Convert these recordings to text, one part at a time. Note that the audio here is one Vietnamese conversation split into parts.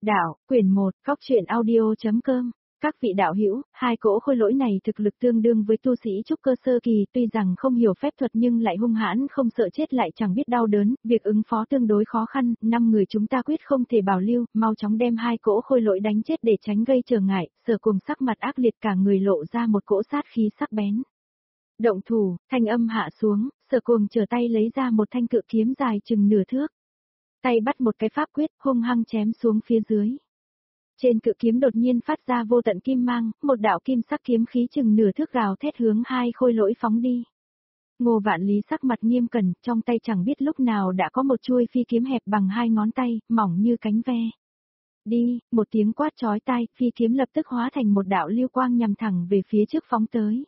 Đạo, quyển 1, góc truyện audio.com. Các vị đạo hữu, hai cỗ khôi lỗi này thực lực tương đương với tu sĩ trúc cơ sơ kỳ, tuy rằng không hiểu phép thuật nhưng lại hung hãn, không sợ chết lại chẳng biết đau đớn, việc ứng phó tương đối khó khăn, 5 người chúng ta quyết không thể bảo lưu, mau chóng đem hai cỗ khôi lỗi đánh chết để tránh gây trở ngại. Sở Cuồng sắc mặt ác liệt, cả người lộ ra một cỗ sát khí sắc bén. Động thủ, thanh âm hạ xuống, Sở Cuồng trở tay lấy ra một thanh cự kiếm dài chừng nửa thước. Tay bắt một cái pháp quyết, hung hăng chém xuống phía dưới. Trên cự kiếm đột nhiên phát ra vô tận kim mang, một đạo kim sắc kiếm khí chừng nửa thước gào thét hướng hai khôi lỗi phóng đi. Ngô Vạn Lý sắc mặt nghiêm cẩn, trong tay chẳng biết lúc nào đã có một chuôi phi kiếm hẹp bằng hai ngón tay, mỏng như cánh ve. Đi, một tiếng quát chói tai, phi kiếm lập tức hóa thành một đạo lưu quang nhằm thẳng về phía trước phóng tới.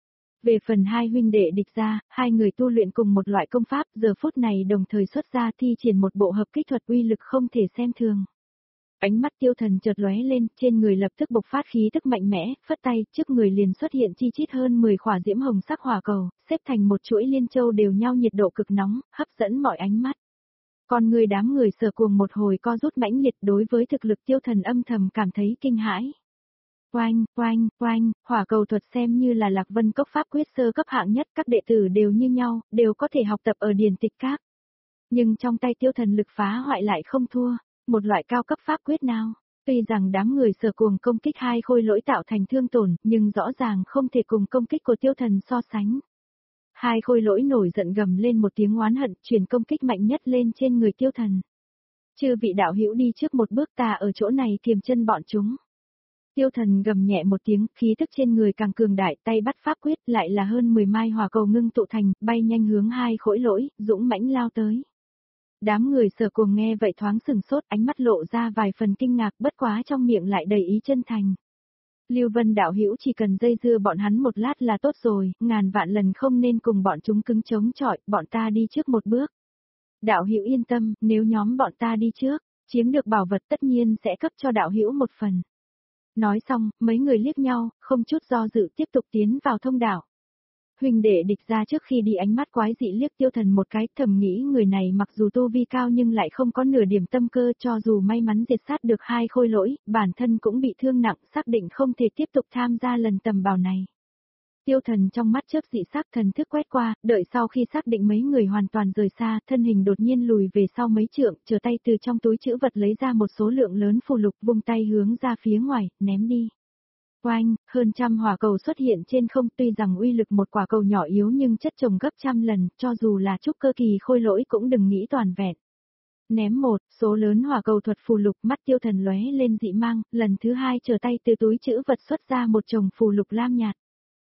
Về phần hai huynh đệ địch ra, hai người tu luyện cùng một loại công pháp, giờ phút này đồng thời xuất ra thi triển một bộ hợp kích thuật uy lực không thể xem thường. Ánh mắt Tiêu Thần chợt lóe lên, trên người lập tức bộc phát khí tức mạnh mẽ, phất tay, trước người liền xuất hiện chi chít hơn 10 khỏa diễm hồng sắc hỏa cầu, xếp thành một chuỗi liên châu đều nhau nhiệt độ cực nóng, hấp dẫn mọi ánh mắt. Còn người đám người Sở Cuồng một hồi co rút mãnh liệt, đối với thực lực Tiêu Thần âm thầm cảm thấy kinh hãi. Oanh, oanh, oanh, hỏa cầu thuật xem như là Lạc Vân Cốc pháp quyết sơ cấp hạng nhất, các đệ tử đều như nhau, đều có thể học tập ở điển tịch các. Nhưng trong tay Tiêu Thần lực phá hoại lại không thua, một loại cao cấp pháp quyết nào. Tuy rằng đám người Sở Cuồng công kích hai khôi lỗi tạo thành thương tổn, nhưng rõ ràng không thể cùng công kích của Tiêu Thần so sánh. Hai khôi lỗi nổi giận gầm lên một tiếng oán hận, truyền công kích mạnh nhất lên trên người Tiêu Thần. Chư vị đạo hữu đi trước một bước, ta ở chỗ này kiềm chân bọn chúng. Tiêu Thần gầm nhẹ một tiếng, khí tức trên người càng cường đại, tay bắt pháp quyết, lại là hơn 10 mai hỏa cầu ngưng tụ thành, bay nhanh hướng hai khối lỗi, dũng mãnh lao tới. Đám người Sở Cuồng nghe vậy thoáng sừng sốt, ánh mắt lộ ra vài phần kinh ngạc, bất quá trong miệng lại đầy ý chân thành. Lưu Vân đạo hữu chỉ cần dây dưa bọn hắn một lát là tốt rồi, ngàn vạn lần không nên cùng bọn chúng cứng chống chọi, bọn ta đi trước một bước. Đạo hữu yên tâm, nếu nhóm bọn ta đi trước, chiếm được bảo vật tất nhiên sẽ cấp cho đạo hữu một phần. Nói xong, mấy người liếc nhau, không chút do dự tiếp tục tiến vào thông đạo. Huynh đệ địch ra trước khi đi ánh mắt quái dị liếc Tiêu Thần một cái, thầm nghĩ người này mặc dù tu vi cao nhưng lại không có nửa điểm tâm cơ, cho dù may mắn diệt sát được hai khôi lỗi, bản thân cũng bị thương nặng, xác định không thể tiếp tục tham gia lần tầm bào này. Tiêu Thần trong mắt chớp dị sắc, thần thức quét qua, đợi sau khi xác định mấy người hoàn toàn rời xa, thân hình đột nhiên lùi về sau mấy trượng, trở tay từ trong túi trữ vật lấy ra một số lượng lớn phù lục, vung tay hướng ra phía ngoài, ném đi. Oanh, hơn trăm hỏa cầu xuất hiện trên không, tuy rằng uy lực một quả cầu nhỏ yếu nhưng chất chồng gấp trăm lần, cho dù là trúc cơ kỳ khôi lỗi cũng đừng nghĩ toàn vẹn. Ném một, số lớn hỏa cầu thuật phù lục, mắt Tiêu Thần lóe lên dị mang, lần thứ hai trở tay từ túi trữ vật xuất ra một chồng phù lục lam nhạt.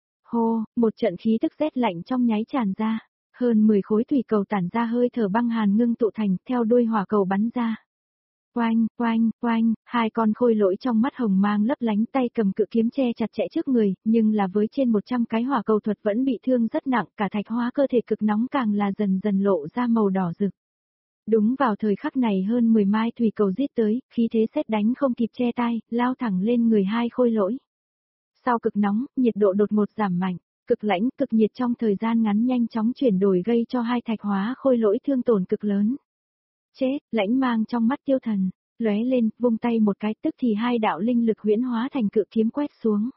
Hô, một trận khí tức rét lạnh trong nháy tràn ra, hơn 10 khối thủy cầu tản ra hơi thở băng hàn ngưng tụ thành, theo đuôi hỏa cầu bắn ra. Oanh, oanh, oanh, hai con khôi lỗi trong mắt hồng mang lấp lánh, tay cầm cự kiếm che chặt chẽ trước người, nhưng là với trên 100 cái hỏa cầu thuật vẫn bị thương rất nặng, cả thạch hóa cơ thể cực nóng càng là dần dần lộ ra màu đỏ rực. Đúng vào thời khắc này hơn 10 mai thủy cầu giết tới, khí thế sét đánh không kịp che tai, lao thẳng lên người hai khôi lỗi. Sau cực nóng, nhiệt độ đột ngột giảm mạnh, cực lãnh, cực nhiệt trong thời gian ngắn nhanh chóng chuyển đổi gây cho hai thạch hóa khôi lỗi thương tổn cực lớn. Chết, lãnh mang trong mắt Tiêu Thần, lóe lên, vung tay một cái, tức thì hai đạo linh lực huyễn hóa thành cự kiếm quét xuống.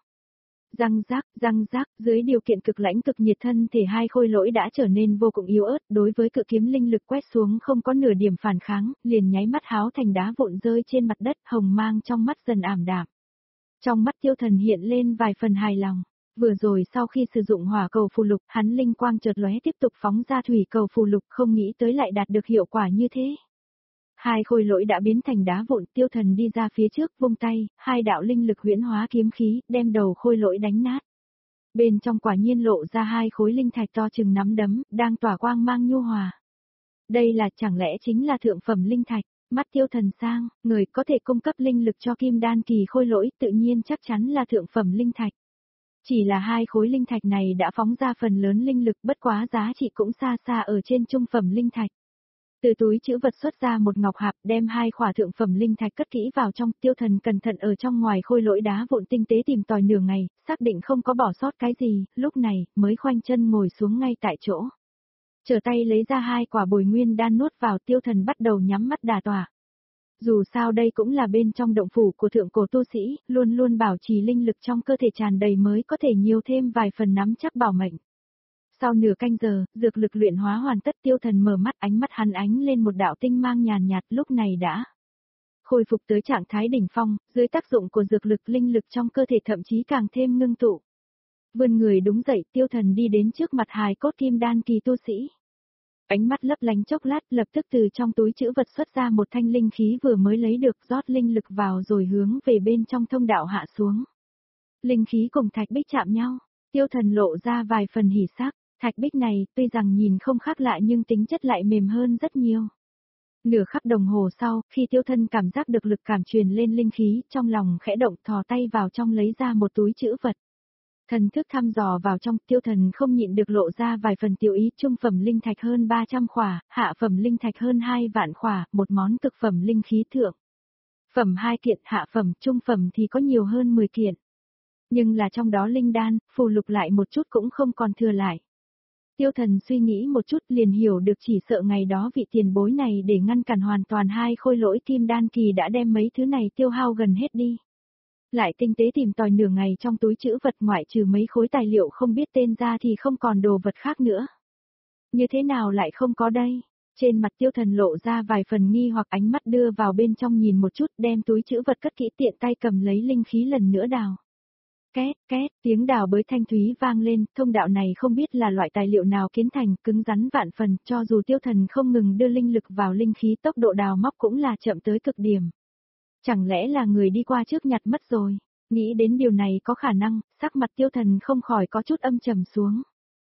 Răng rác, dưới điều kiện cực lãnh cực nhiệt thân thể hai khôi lỗi đã trở nên vô cùng yếu ớt, đối với cự kiếm linh lực quét xuống không có nửa điểm phản kháng, liền nháy mắt háo thành đá vụn rơi trên mặt đất, hồng mang trong mắt dần ảm đạm. Trong mắt Tiêu Thần hiện lên vài phần hài lòng. Vừa rồi sau khi sử dụng hỏa cầu phù lục, hắn linh quang chợt lóe tiếp tục phóng ra thủy cầu phù lục, không nghĩ tới lại đạt được hiệu quả như thế. Hai khôi lỗi đã biến thành đá vụn, Tiêu Thần đi ra phía trước, vung tay, hai đạo linh lực huyễn hóa kiếm khí, đem đầu khôi lỗi đánh nát. Bên trong quả nhiên lộ ra hai khối linh thạch to chừng nắm đấm, đang tỏa quang mang nhu hòa. Đây là chẳng lẽ chính là thượng phẩm linh thạch? Mắt Tiêu Thần sang, người có thể cung cấp linh lực cho kim đan kỳ khôi lỗi, tự nhiên chắc chắn là thượng phẩm linh thạch. Chỉ là hai khối linh thạch này đã phóng ra phần lớn linh lực, bất quá giá trị cũng xa xa ở trên trung phẩm linh thạch. Từ túi trữ vật xuất ra một ngọc hạp, đem hai khỏa thượng phẩm linh thạch cất kỹ vào trong, Tiêu Thần cẩn thận ở trong ngoài khôi lỗi đá vụn tinh tế tìm tòi nửa ngày, xác định không có bỏ sót cái gì, lúc này mới khoanh chân ngồi xuống ngay tại chỗ. Trở tay lấy ra hai quả bồi nguyên đan nuốt vào, Tiêu Thần bắt đầu nhắm mắt đả tọa. Dù sao đây cũng là bên trong động phủ của thượng cổ tu sĩ, luôn luôn bảo trì linh lực trong cơ thể tràn đầy mới có thể nhiều thêm vài phần nắm chắc bảo mệnh. Sau nửa canh giờ, dược lực luyện hóa hoàn tất, Tiêu Thần mở mắt, ánh mắt hắn ánh lên một đạo tinh mang nhàn nhạt, lúc này đã khôi phục tới trạng thái đỉnh phong, dưới tác dụng của dược lực, linh lực trong cơ thể thậm chí càng thêm ngưng tụ. Vươn người đúng dậy, Tiêu Thần đi đến trước mặt hài cốt kim đan kỳ tu sĩ. Ánh mắt lấp lánh chốc lát, lập tức từ trong túi trữ vật xuất ra một thanh linh khí vừa mới lấy được, rót linh lực vào rồi hướng về bên trong thông đạo hạ xuống. Linh khí cùng thạch bích chạm nhau, Tiêu Thần lộ ra vài phần hỉ sắc. Thạch bích này, tuy rằng nhìn không khác lạ nhưng tính chất lại mềm hơn rất nhiều. Nửa khắc đồng hồ sau, khi Tiêu Thần cảm giác được lực cảm truyền lên linh khí, trong lòng khẽ động, thò tay vào trong lấy ra một túi trữ vật. Thần thức thăm dò vào trong, Tiêu Thần không nhịn được lộ ra vài phần tiểu ý, trung phẩm linh thạch hơn 300 khỏa, hạ phẩm linh thạch hơn 2 vạn khỏa, một món cực phẩm linh khí thượng phẩm 2 kiện, hạ phẩm, trung phẩm thì có nhiều hơn 10 kiện. Nhưng là trong đó linh đan, phù lục lại một chút cũng không còn thừa lại. Tiêu Thần suy nghĩ một chút liền hiểu được chỉ sợ ngày đó vị tiền bối này để ngăn cản hoàn toàn hai khôi lỗi kim đan kỳ đã đem mấy thứ này tiêu hao gần hết đi. Lại tinh tế tìm tòi nửa ngày trong túi trữ vật, ngoại trừ mấy khối tài liệu không biết tên ra thì không còn đồ vật khác nữa. Như thế nào lại không có đây? Trên mặt Tiêu Thần lộ ra vài phần nghi hoặc, ánh mắt đưa vào bên trong nhìn một chút, đem túi trữ vật cất kỹ, tiện tay cầm lấy linh khí lần nữa đào. Két, két, tiếng đào bới thanh thúy vang lên, thông đạo này không biết là loại tài liệu nào kiến thành, cứng rắn vạn phần, cho dù Tiêu Thần không ngừng đưa linh lực vào linh khí, tốc độ đào móc cũng là chậm tới cực điểm. Chẳng lẽ là người đi qua trước nhặt mất rồi? Nghĩ đến điều này có khả năng, sắc mặt Tiêu Thần không khỏi có chút âm trầm xuống.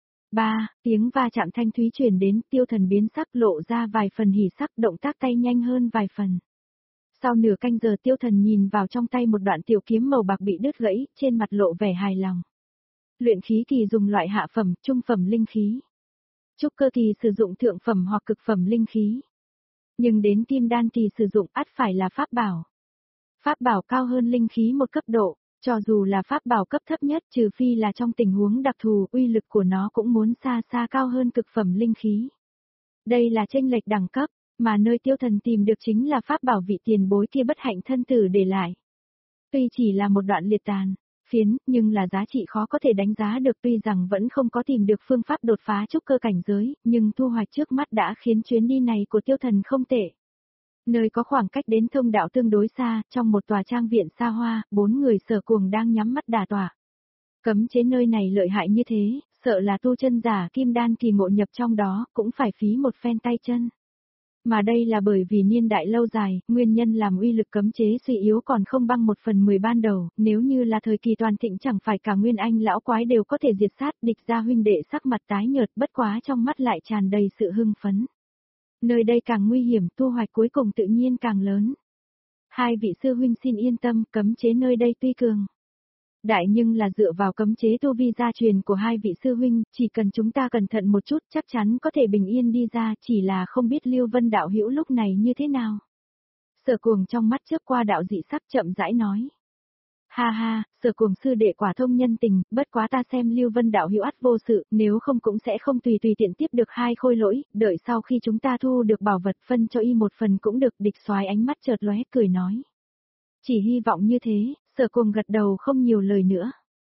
Tiếng va chạm thanh thúy truyền đến, Tiêu Thần biến sắc, lộ ra vài phần hỉ sắc, động tác tay nhanh hơn vài phần. Sau nửa canh giờ, Tiêu Thần nhìn vào trong tay một đoạn tiểu kiếm màu bạc bị đứt gãy, trên mặt lộ vẻ hài lòng. Luyện khí kỳ dùng loại hạ phẩm, trung phẩm linh khí. Trúc cơ kỳ sử dụng thượng phẩm hoặc cực phẩm linh khí. Nhưng đến kim đan kỳ sử dụng ắt phải là pháp bảo. Pháp bảo cao hơn linh khí một cấp độ, cho dù là pháp bảo cấp thấp nhất, trừ phi là trong tình huống đặc thù, uy lực của nó cũng muốn xa xa cao hơn cực phẩm linh khí. Đây là chênh lệch đẳng cấp, mà nơi Tiêu Thần tìm được chính là pháp bảo vị tiền bối kia bất hạnh thân tử để lại. Tuy chỉ là một đoạn liệt tàn, phiến, nhưng là giá trị khó có thể đánh giá được, tuy rằng vẫn không có tìm được phương pháp đột phá trúc cơ cảnh giới, nhưng thu hoạch trước mắt đã khiến chuyến đi này của Tiêu Thần không tệ. Nơi có khoảng cách đến thông đạo tương đối xa, trong một tòa trang viện xa hoa, 4 người Sở Cuồng đang nhắm mắt đả tọa. Cấm chế nơi này lợi hại như thế, sợ là tu chân giả kim đan kỳ ngộ nhập trong đó, cũng phải phí một phen tay chân. Mà đây là bởi vì niên đại lâu dài, nguyên nhân làm uy lực cấm chế suy yếu còn không bằng 1/10 ban đầu, nếu như là thời kỳ toàn thịnh chẳng phải cả Nguyên Anh lão quái đều có thể diệt sát, địch gia huynh đệ sắc mặt tái nhợt, bất quá trong mắt lại tràn đầy sự hưng phấn. Nơi đây càng nguy hiểm, thu hoạch cuối cùng tự nhiên càng lớn. Hai vị sư huynh xin yên tâm, cấm chế nơi đây tuy cường đại nhưng là dựa vào cấm chế tu vi gia truyền của hai vị sư huynh, chỉ cần chúng ta cẩn thận một chút chắc chắn có thể bình yên đi ra, chỉ là không biết Lưu Vân đạo hữu lúc này như thế nào. Sở Cuồng trong mắt chớp qua đạo dị sắc, chậm rãi nói. Ha ha, Sở Cuồng sư đệ quả thông nhân tình, bất quá ta xem Lưu Vân đạo hữu ắt vô sự, nếu không cũng sẽ không tùy tiện tiếp được hai khôi lỗi, đợi sau khi chúng ta thu được bảo vật phân cho y một phần cũng được. Địch Soái ánh mắt chợt lóe, cười nói. Chỉ hy vọng như thế. Sở Cuồng gật đầu không nhiều lời nữa.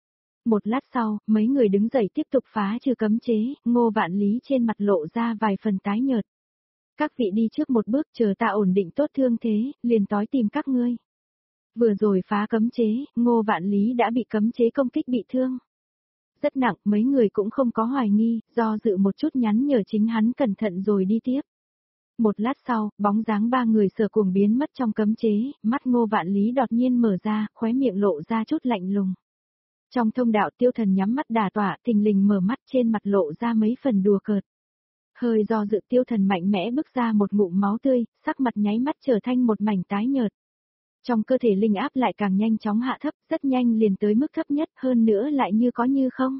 Một lát sau, mấy người đứng dậy tiếp tục phá trừ cấm chế, Ngô Vạn Lý trên mặt lộ ra vài phần tái nhợt. Các vị đi trước một bước, chờ ta ổn định tốt thương thế, liền tối tìm các ngươi. Vừa rồi phá cấm chế, Ngô Vạn Lý đã bị cấm chế công kích bị thương. Rất nặng, mấy người cũng không có hoài nghi, do dự một chút nhắn nhở chính hắn cẩn thận rồi đi tiếp. Một lát sau, bóng dáng ba người Sở Cuồng biến mất trong cấm chế, mắt Ngô Vạn Lý đột nhiên mở ra, khóe miệng lộ ra chút lạnh lùng. Trong thông đạo Tiêu Thần nhắm mắt đả tọa, thình lình mở mắt, trên mặt lộ ra mấy phần đùa cợt. Hơi do dự, Tiêu Thần mạnh mẽ bước ra một ngụm máu tươi, sắc mặt nháy mắt trở thành một mảnh tái nhợt. Trong cơ thể linh áp lại càng nhanh chóng hạ thấp, rất nhanh liền tới mức thấp nhất, hơn nữa lại như có như không.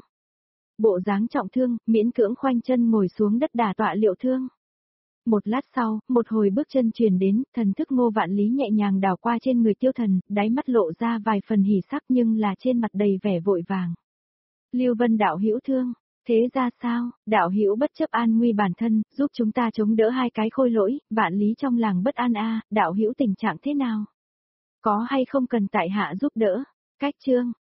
Bộ dáng trọng thương, miễn cưỡng khoanh chân ngồi xuống đất đả tọa liệu thương. Một lát sau, một hồi bước chân truyền đến, thần thức Ngô Vạn Lý nhẹ nhàng đảo qua trên người Tiêu Thần, đáy mắt lộ ra vài phần hỉ sắc nhưng là trên mặt đầy vẻ vội vàng. Lưu Vân đạo hữu thương, Thế ra sao, đạo hữu bất chấp an nguy bản thân, giúp chúng ta chống đỡ hai cái khôi lỗi, vạn lý trong làng bất an a, đạo hữu tình trạng thế nào? Có hay không cần tại hạ giúp đỡ? Cách chương